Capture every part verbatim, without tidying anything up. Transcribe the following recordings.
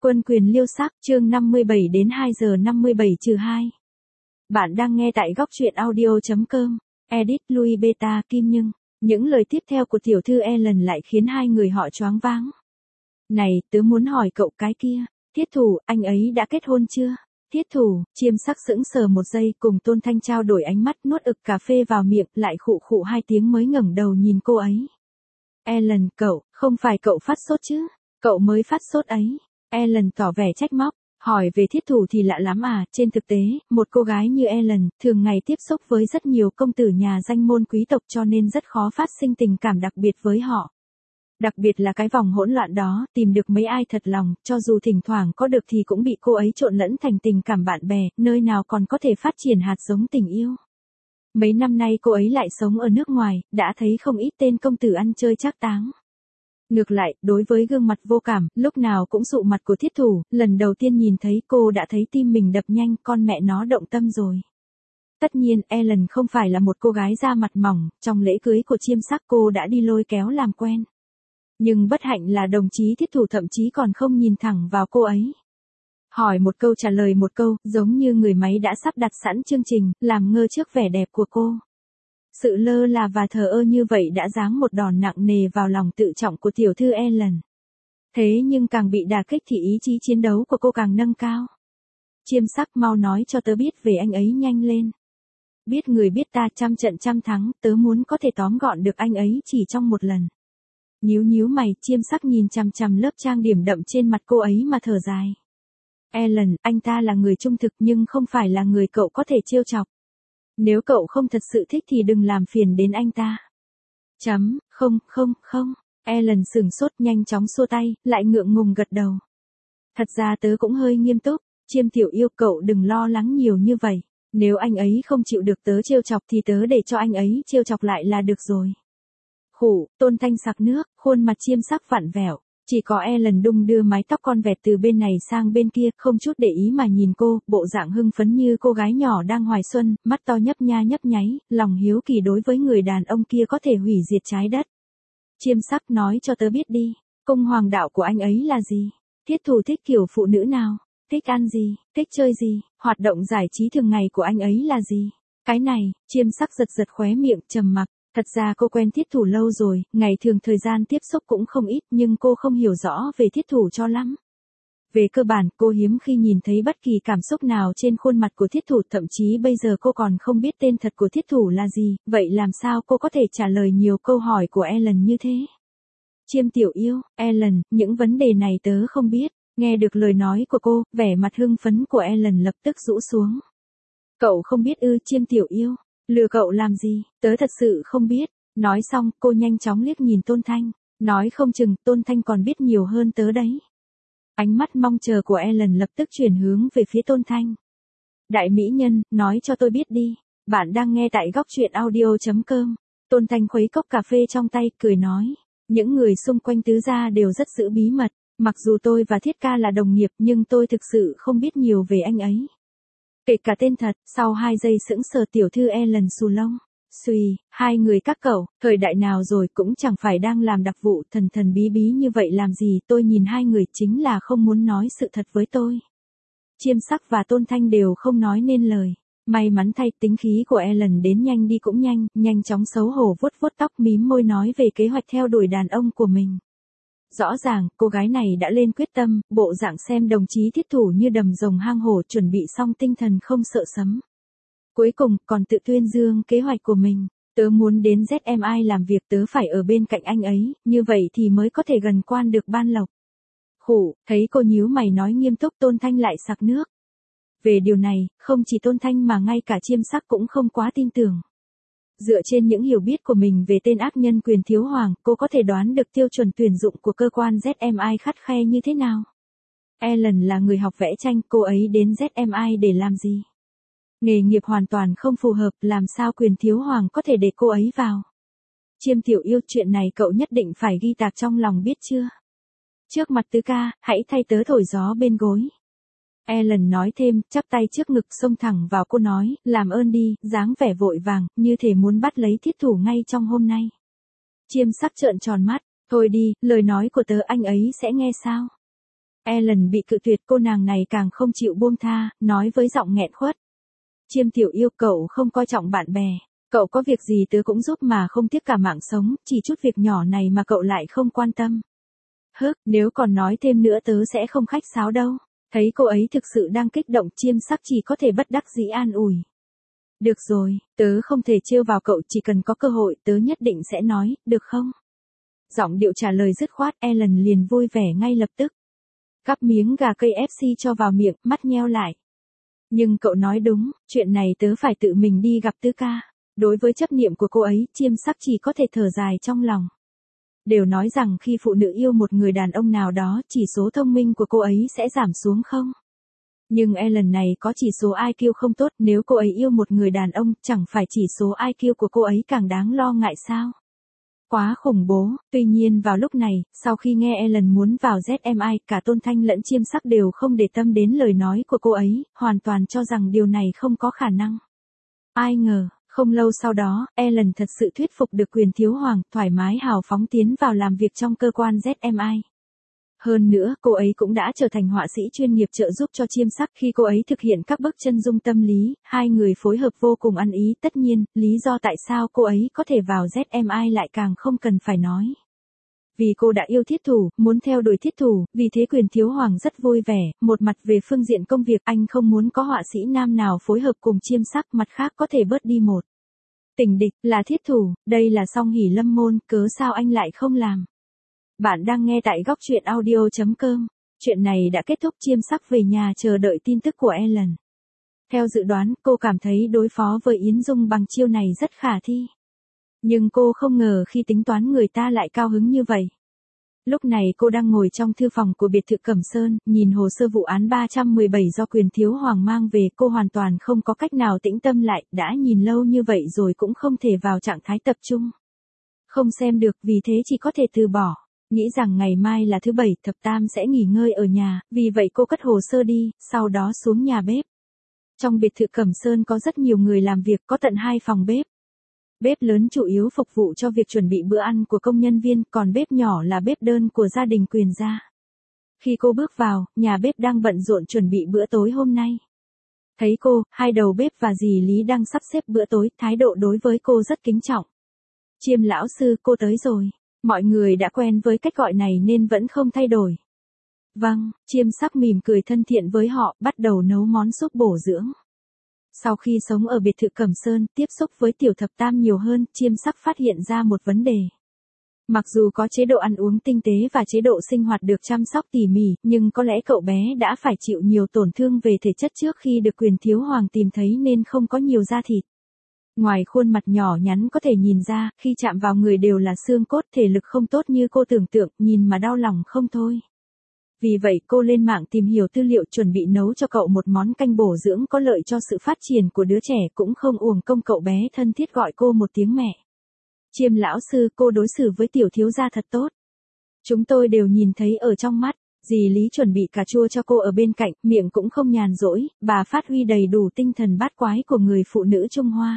Quân quyền liêu sắc, chương năm mươi bảy đến hai giờ năm mươi bảy trừ hai. Bạn đang nghe tại góc truyện audio chấm com, edit Louis Beta Kim Nhưng. Những lời tiếp theo của tiểu thư Ellen lại khiến hai người họ choáng váng. Này, tớ muốn hỏi cậu cái kia, Thiết Thủ, anh ấy đã kết hôn chưa? Thiết Thủ, Chiêm Sắc sững sờ một giây, cùng Tôn Thanh trao đổi ánh mắt, nuốt ực cà phê vào miệng, lại khụ khụ hai tiếng mới ngẩng đầu nhìn cô ấy. Ellen, cậu, không phải cậu phát sốt chứ? Cậu mới phát sốt ấy. Ellen tỏ vẻ trách móc, hỏi về Thiết Thủ thì lạ lắm à, trên thực tế, một cô gái như Ellen, thường ngày tiếp xúc với rất nhiều công tử nhà danh môn quý tộc cho nên rất khó phát sinh tình cảm đặc biệt với họ. Đặc biệt là cái vòng hỗn loạn đó, tìm được mấy ai thật lòng, cho dù thỉnh thoảng có được thì cũng bị cô ấy trộn lẫn thành tình cảm bạn bè, nơi nào còn có thể phát triển hạt giống tình yêu. Mấy năm nay cô ấy lại sống ở nước ngoài, đã thấy không ít tên công tử ăn chơi trác táng. Ngược lại, đối với gương mặt vô cảm, lúc nào cũng dụ mặt của Thiết Thủ, lần đầu tiên nhìn thấy cô đã thấy tim mình đập nhanh, con mẹ nó động tâm rồi. Tất nhiên, Ellen không phải là một cô gái da mặt mỏng, trong lễ cưới của Chiêm Sắc cô đã đi lôi kéo làm quen. Nhưng bất hạnh là đồng chí Thiết Thủ thậm chí còn không nhìn thẳng vào cô ấy. Hỏi một câu trả lời một câu, giống như người máy đã sắp đặt sẵn chương trình, làm ngơ trước vẻ đẹp của cô. Sự lơ là và thờ ơ như vậy đã giáng một đòn nặng nề vào lòng tự trọng của tiểu thư Ellen. Thế nhưng càng bị đả kích thì ý chí chiến đấu của cô càng nâng cao. Chiêm Sắc, mau nói cho tớ biết về anh ấy nhanh lên. Biết người biết ta, trăm trận trăm thắng, tớ muốn có thể tóm gọn được anh ấy chỉ trong một lần. Nhíu nhíu mày, Chiêm Sắc nhìn chằm chằm lớp trang điểm đậm trên mặt cô ấy mà thở dài. Ellen, anh ta là người trung thực nhưng không phải là người cậu có thể trêu chọc. Nếu cậu không thật sự thích thì đừng làm phiền đến anh ta. Chấm, không, không, không. Ellen sửng sốt, nhanh chóng xua tay, lại ngượng ngùng gật đầu. Thật ra tớ cũng hơi nghiêm túc, Chiêm tiểu yêu, cậu đừng lo lắng nhiều như vậy. Nếu anh ấy không chịu được tớ trêu chọc thì tớ để cho anh ấy trêu chọc lại là được rồi. Khủ, Tôn Thanh sặc nước, khuôn mặt Chiêm Sắc vặn vẹo. Chỉ có Ellen đung đưa mái tóc con vẹt từ bên này sang bên kia, không chút để ý mà nhìn cô, bộ dạng hưng phấn như cô gái nhỏ đang hoài xuân, mắt to nhấp nha nhấp nháy, lòng hiếu kỳ đối với người đàn ông kia có thể hủy diệt trái đất. Chiêm Sắc, nói cho tớ biết đi, cung hoàng đạo của anh ấy là gì? Thiết Thủ thích kiểu phụ nữ nào? Thích ăn gì? Thích chơi gì? Hoạt động giải trí thường ngày của anh ấy là gì? Cái này, Chiêm Sắc giật giật khóe miệng, trầm mặc. Thật ra cô quen Thiết Thủ lâu rồi, ngày thường thời gian tiếp xúc cũng không ít nhưng cô không hiểu rõ về Thiết Thủ cho lắm. Về cơ bản, cô hiếm khi nhìn thấy bất kỳ cảm xúc nào trên khuôn mặt của Thiết Thủ, thậm chí bây giờ cô còn không biết tên thật của Thiết Thủ là gì, vậy làm sao cô có thể trả lời nhiều câu hỏi của Ellen như thế? Chiêm tiểu yêu, Ellen, những vấn đề này tớ không biết. Nghe được lời nói của cô, vẻ mặt hưng phấn của Ellen lập tức rũ xuống. Cậu không biết ư? Chiêm tiểu yêu. Lừa cậu làm gì, tớ thật sự không biết. Nói xong, cô nhanh chóng liếc nhìn Tôn Thanh. Nói không chừng, Tôn Thanh còn biết nhiều hơn tớ đấy. Ánh mắt mong chờ của Ellen lập tức chuyển hướng về phía Tôn Thanh. Đại mỹ nhân, nói cho tôi biết đi. Bạn đang nghe tại góc truyện audio chấm com. Tôn Thanh khuấy cốc cà phê trong tay, cười nói. Những người xung quanh tứ gia đều rất giữ bí mật. Mặc dù tôi và Thiết ca là đồng nghiệp nhưng tôi thực sự không biết nhiều về anh ấy. Kể cả tên thật, sau hai giây sững sờ tiểu thư Ellen xù lông. Xùi, hai người các cậu, thời đại nào rồi cũng chẳng phải đang làm đặc vụ thần thần bí bí như vậy làm gì, tôi nhìn hai người chính là không muốn nói sự thật với tôi. Chiêm Sắc và Tôn Thanh đều không nói nên lời. May mắn thay, tính khí của Ellen đến nhanh đi cũng nhanh, nhanh chóng xấu hổ vuốt vuốt tóc mím môi nói về kế hoạch theo đuổi đàn ông của mình. Rõ ràng, cô gái này đã lên quyết tâm, bộ dạng xem đồng chí Thiết Thủ như đầm rồng hang hổ, chuẩn bị xong tinh thần không sợ sấm. Cuối cùng, còn tự tuyên dương kế hoạch của mình. Tớ muốn đến Z M I làm việc, tớ phải ở bên cạnh anh ấy, như vậy thì mới có thể gần quan được ban lộc. Khủ, thấy cô nhíu mày nói nghiêm túc, Tôn Thanh lại sặc nước. Về điều này, không chỉ Tôn Thanh mà ngay cả Chiêm Sắc cũng không quá tin tưởng. Dựa trên những hiểu biết của mình về tên ác nhân Quyền Thiếu Hoàng, cô có thể đoán được tiêu chuẩn tuyển dụng của cơ quan Z M I khắt khe như thế nào. Ellen là người học vẽ tranh, cô ấy đến Z M I để làm gì? Nghề nghiệp hoàn toàn không phù hợp, làm sao Quyền Thiếu Hoàng có thể để cô ấy vào? Chiêm tiểu yêu, chuyện này cậu nhất định phải ghi tạc trong lòng biết chưa? Trước mặt tứ ca, hãy thay tớ thổi gió bên gối. Ellen nói thêm, chắp tay trước ngực xông thẳng vào cô nói, làm ơn đi, dáng vẻ vội vàng, như thể muốn bắt lấy Thiết Thủ ngay trong hôm nay. Chiêm Sắc trợn tròn mắt, thôi đi, lời nói của tớ anh ấy sẽ nghe sao? Ellen bị cự tuyệt, cô nàng này càng không chịu buông tha, nói với giọng nghẹn khuất. Chiêm tiểu yêu, cậu không coi trọng bạn bè. Cậu có việc gì tớ cũng giúp mà không tiếc cả mạng sống, chỉ chút việc nhỏ này mà cậu lại không quan tâm. Hức, nếu còn nói thêm nữa tớ sẽ không khách sáo đâu. Thấy cô ấy thực sự đang kích động, Chiêm Sắc chỉ có thể bất đắc dĩ an ủi. Được rồi, tớ không thể trêu vào cậu, chỉ cần có cơ hội tớ nhất định sẽ nói, được không? Giọng điệu trả lời dứt khoát, Ellen liền vui vẻ ngay lập tức. Cắp miếng gà ca ép xê cho vào miệng, mắt nheo lại. Nhưng cậu nói đúng, chuyện này tớ phải tự mình đi gặp Tứ ca. Đối với chấp niệm của cô ấy, Chiêm Sắc chỉ có thể thở dài trong lòng. Đều nói rằng khi phụ nữ yêu một người đàn ông nào đó, chỉ số thông minh của cô ấy sẽ giảm xuống không? Nhưng Ellen này có chỉ số i kiu không tốt, nếu cô ấy yêu một người đàn ông, chẳng phải chỉ số i kiu của cô ấy càng đáng lo ngại sao? Quá khủng bố. Tuy nhiên vào lúc này, sau khi nghe Ellen muốn vào Z M I, cả Tôn Thanh lẫn Chiêm Sắc đều không để tâm đến lời nói của cô ấy, hoàn toàn cho rằng điều này không có khả năng. Ai ngờ, không lâu sau đó, Ellen thật sự thuyết phục được Quyền Thiếu Hoàng, thoải mái hào phóng tiến vào làm việc trong cơ quan Z M I. Hơn nữa, cô ấy cũng đã trở thành họa sĩ chuyên nghiệp trợ giúp cho Chiêm Sắc. Khi cô ấy thực hiện các bước chân dung tâm lý, hai người phối hợp vô cùng ăn ý. Tất nhiên, lý do tại sao cô ấy có thể vào Z M I lại càng không cần phải nói. Vì cô đã yêu thiết thủ, muốn theo đuổi thiết thủ, vì thế Quyền Thiếu Hoàng rất vui vẻ. Một mặt về phương diện công việc, anh không muốn có họa sĩ nam nào phối hợp cùng Chiêm Sắc, mặt khác có thể bớt đi một tình địch là thiết thủ. Đây là song hỷ lâm môn, cớ sao anh lại không làm? Bạn đang nghe tại góc truyện audio chấm com. Chuyện này đã kết thúc, Chiêm Sắc về nhà chờ đợi tin tức của Ellen. Theo dự đoán, cô cảm thấy đối phó với Yến Dung bằng chiêu này rất khả thi. Nhưng cô không ngờ khi tính toán người ta lại cao hứng như vậy. Lúc này cô đang ngồi trong thư phòng của biệt thự Cẩm Sơn, nhìn hồ sơ vụ án ba trăm mười bảy do Quyền Thiếu Hoàng mang về, cô hoàn toàn không có cách nào tĩnh tâm lại, đã nhìn lâu như vậy rồi cũng không thể vào trạng thái tập trung. Không xem được, vì thế chỉ có thể từ bỏ. Nghĩ rằng ngày mai là thứ bảy, Thập Tam sẽ nghỉ ngơi ở nhà, vì vậy cô cất hồ sơ đi, sau đó xuống nhà bếp. Trong biệt thự Cẩm Sơn có rất nhiều người làm việc, có tận hai phòng bếp. Bếp lớn chủ yếu phục vụ cho việc chuẩn bị bữa ăn của công nhân viên, còn bếp nhỏ là bếp đơn của gia đình Quyền gia. Khi cô bước vào, nhà bếp đang bận rộn chuẩn bị bữa tối hôm nay. Thấy cô, hai đầu bếp và dì Lý đang sắp xếp bữa tối, thái độ đối với cô rất kính trọng. Chiêm lão sư, cô tới rồi. Mọi người đã quen với cách gọi này nên vẫn không thay đổi. Vâng, Chiêm Sắc mỉm cười thân thiện với họ, bắt đầu nấu món súp bổ dưỡng. Sau khi sống ở biệt thự Cẩm Sơn, tiếp xúc với Tiểu Thập Tam nhiều hơn, Chiêm Sắc phát hiện ra một vấn đề. Mặc dù có chế độ ăn uống tinh tế và chế độ sinh hoạt được chăm sóc tỉ mỉ, nhưng có lẽ cậu bé đã phải chịu nhiều tổn thương về thể chất trước khi được Quyền Thiếu Hoàng tìm thấy nên không có nhiều da thịt. Ngoài khuôn mặt nhỏ nhắn có thể nhìn ra, khi chạm vào người đều là xương cốt, thể lực không tốt như cô tưởng tượng, nhìn mà đau lòng không thôi. Vì vậy cô lên mạng tìm hiểu tư liệu, chuẩn bị nấu cho cậu một món canh bổ dưỡng có lợi cho sự phát triển của đứa trẻ, cũng không uổng công cậu bé thân thiết gọi cô một tiếng mẹ. Chiêm lão sư, cô đối xử với tiểu thiếu gia thật tốt. Chúng tôi đều nhìn thấy ở trong mắt. Dì Lý chuẩn bị cà chua cho cô ở bên cạnh, miệng cũng không nhàn rỗi, bà phát huy đầy đủ tinh thần bát quái của người phụ nữ Trung Hoa.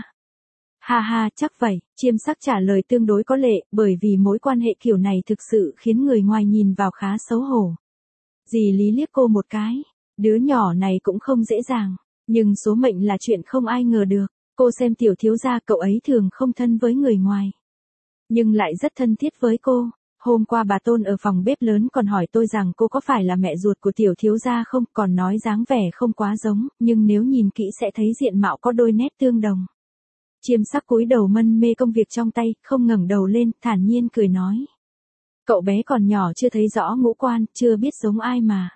Ha ha, chắc vậy, Chiêm Sắc trả lời tương đối có lệ, bởi vì mối quan hệ kiểu này thực sự khiến người ngoài nhìn vào khá xấu hổ. Dì Lý liếc cô một cái, đứa nhỏ này cũng không dễ dàng, nhưng số mệnh là chuyện không ai ngờ được. Cô xem tiểu thiếu gia, cậu ấy thường không thân với người ngoài, nhưng lại rất thân thiết với cô. Hôm qua bà Tôn ở phòng bếp lớn còn hỏi tôi rằng cô có phải là mẹ ruột của tiểu thiếu gia không, còn nói dáng vẻ không quá giống, nhưng nếu nhìn kỹ sẽ thấy diện mạo có đôi nét tương đồng. Chiêm Sắc cúi đầu mân mê công việc trong tay, không ngẩng đầu lên, thản nhiên cười nói. Cậu bé còn nhỏ chưa thấy rõ ngũ quan, chưa biết giống ai mà.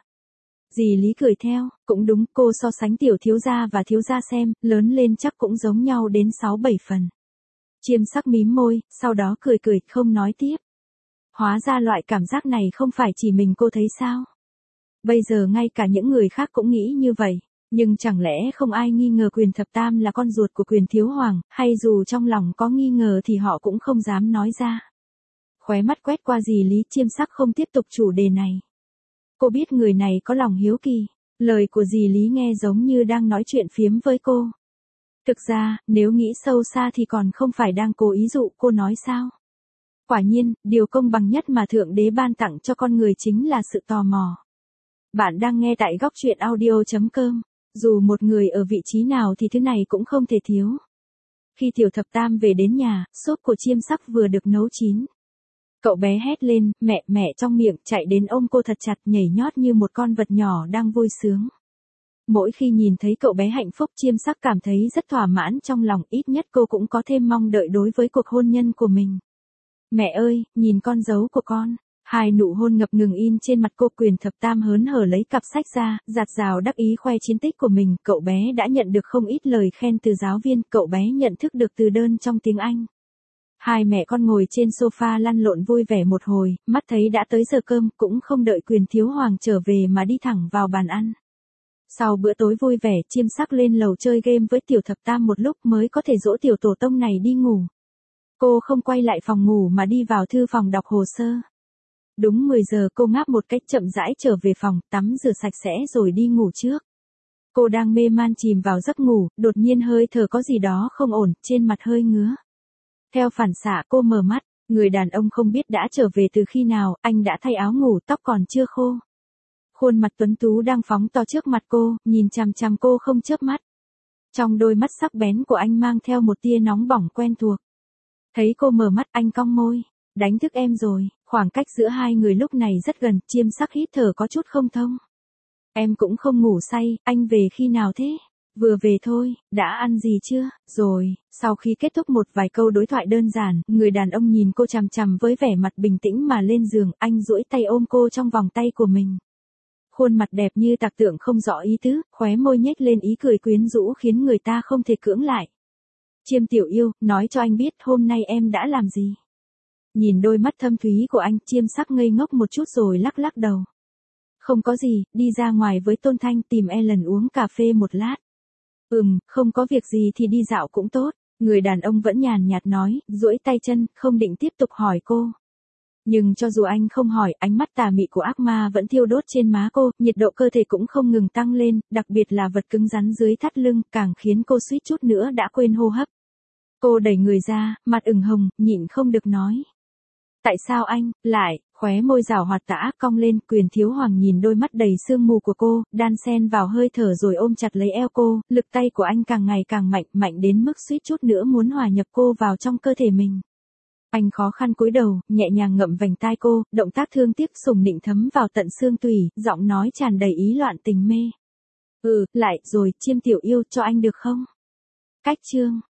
Dì Lý cười theo, cũng đúng, cô so sánh tiểu thiếu gia và thiếu gia xem, lớn lên chắc cũng giống nhau đến sáu bảy phần. Chiêm Sắc mím môi, sau đó cười cười, không nói tiếp. Hóa ra loại cảm giác này không phải chỉ mình cô thấy sao? Bây giờ ngay cả những người khác cũng nghĩ như vậy. Nhưng chẳng lẽ không ai nghi ngờ Quyền Thập Tam là con ruột của Quyền Thiếu Hoàng, hay dù trong lòng có nghi ngờ thì họ cũng không dám nói ra. Khóe mắt quét qua dì Lý, Chiêm Sắc không tiếp tục chủ đề này. Cô biết người này có lòng hiếu kỳ, lời của dì Lý nghe giống như đang nói chuyện phiếm với cô. Thực ra, nếu nghĩ sâu xa thì còn không phải đang cố ý dụ cô nói sao? Quả nhiên, điều công bằng nhất mà Thượng Đế ban tặng cho con người chính là sự tò mò. Bạn đang nghe tại góc chuyện audio chấm com. Dù một người ở vị trí nào thì thứ này cũng không thể thiếu. Khi Tiểu Thập Tam về đến nhà, sốt của chiêm sắc vừa được nấu chín. Cậu bé hét lên, mẹ mẹ trong miệng, chạy đến ôm cô thật chặt, nhảy nhót như một con vật nhỏ đang vui sướng. Mỗi khi nhìn thấy cậu bé hạnh phúc, chiêm sắc cảm thấy rất thỏa mãn trong lòng, ít nhất cô cũng có thêm mong đợi đối với cuộc hôn nhân của mình. Mẹ ơi, nhìn con dấu của con. Hai nụ hôn ngập ngừng in trên mặt cô. Quyền Thập Tam hớn hở lấy cặp sách ra, dạt dào đắc ý khoe chiến tích của mình. Cậu bé đã nhận được không ít lời khen từ giáo viên, cậu bé nhận thức được từ đơn trong tiếng Anh. Hai mẹ con ngồi trên sofa lăn lộn vui vẻ một hồi, mắt thấy đã tới giờ cơm, cũng không đợi Quyền Thiếu Hoàng trở về mà đi thẳng vào bàn ăn. Sau bữa tối vui vẻ, chiêm sắc lên lầu chơi game với Tiểu Thập Tam một lúc mới có thể dỗ tiểu tổ tông này đi ngủ. Cô không quay lại phòng ngủ mà đi vào thư phòng đọc hồ sơ. Đúng mười giờ cô ngáp một cách chậm rãi trở về phòng, tắm rửa sạch sẽ rồi đi ngủ trước. Cô đang mê man chìm vào giấc ngủ, đột nhiên hơi thở có gì đó không ổn, trên mặt hơi ngứa. Theo phản xạ cô mở mắt, người đàn ông không biết đã trở về từ khi nào, anh đã thay áo ngủ, tóc còn chưa khô. Khuôn mặt tuấn tú đang phóng to trước mặt cô, nhìn chằm chằm cô không chớp mắt. Trong đôi mắt sắc bén của anh mang theo một tia nóng bỏng quen thuộc. Thấy cô mở mắt, anh cong môi, đánh thức em rồi. Khoảng cách giữa hai người lúc này rất gần, chiêm sắc hít thở có chút không thông. Em cũng không ngủ say, anh về khi nào thế? Vừa về thôi, đã ăn gì chưa? Rồi, sau khi kết thúc một vài câu đối thoại đơn giản, người đàn ông nhìn cô chằm chằm với vẻ mặt bình tĩnh mà lên giường, anh duỗi tay ôm cô trong vòng tay của mình. Khuôn mặt đẹp như tạc tượng không rõ ý tứ, khóe môi nhếch lên ý cười quyến rũ khiến người ta không thể cưỡng lại. Chiêm tiểu yêu, nói cho anh biết hôm nay em đã làm gì? Nhìn đôi mắt thâm thúy của anh, chiêm sắc ngây ngốc một chút rồi lắc lắc đầu. Không có gì, đi ra ngoài với Tôn Thanh tìm Ellen uống cà phê một lát. Ừm, không có việc gì thì đi dạo cũng tốt. Người đàn ông vẫn nhàn nhạt nói, duỗi tay chân, không định tiếp tục hỏi cô. Nhưng cho dù anh không hỏi, ánh mắt tà mị của ác ma vẫn thiêu đốt trên má cô, nhiệt độ cơ thể cũng không ngừng tăng lên, đặc biệt là vật cứng rắn dưới thắt lưng, càng khiến cô suýt chút nữa đã quên hô hấp. Cô đẩy người ra, mặt ửng hồng, nhịn không được nói. Tại sao anh, lại, khóe môi rảo hoạt tà ác cong lên. Quyền Thiếu Hoàng nhìn đôi mắt đầy sương mù của cô, đan xen vào hơi thở rồi ôm chặt lấy eo cô, lực tay của anh càng ngày càng mạnh, mạnh đến mức suýt chút nữa muốn hòa nhập cô vào trong cơ thể mình. Anh khó khăn cúi đầu, nhẹ nhàng ngậm vành tai cô, động tác thương tiếc sùng nịnh thấm vào tận xương tủy, giọng nói tràn đầy ý loạn tình mê. Ừ, lại, rồi, chiêm tiểu yêu, cho anh được không? Cách chương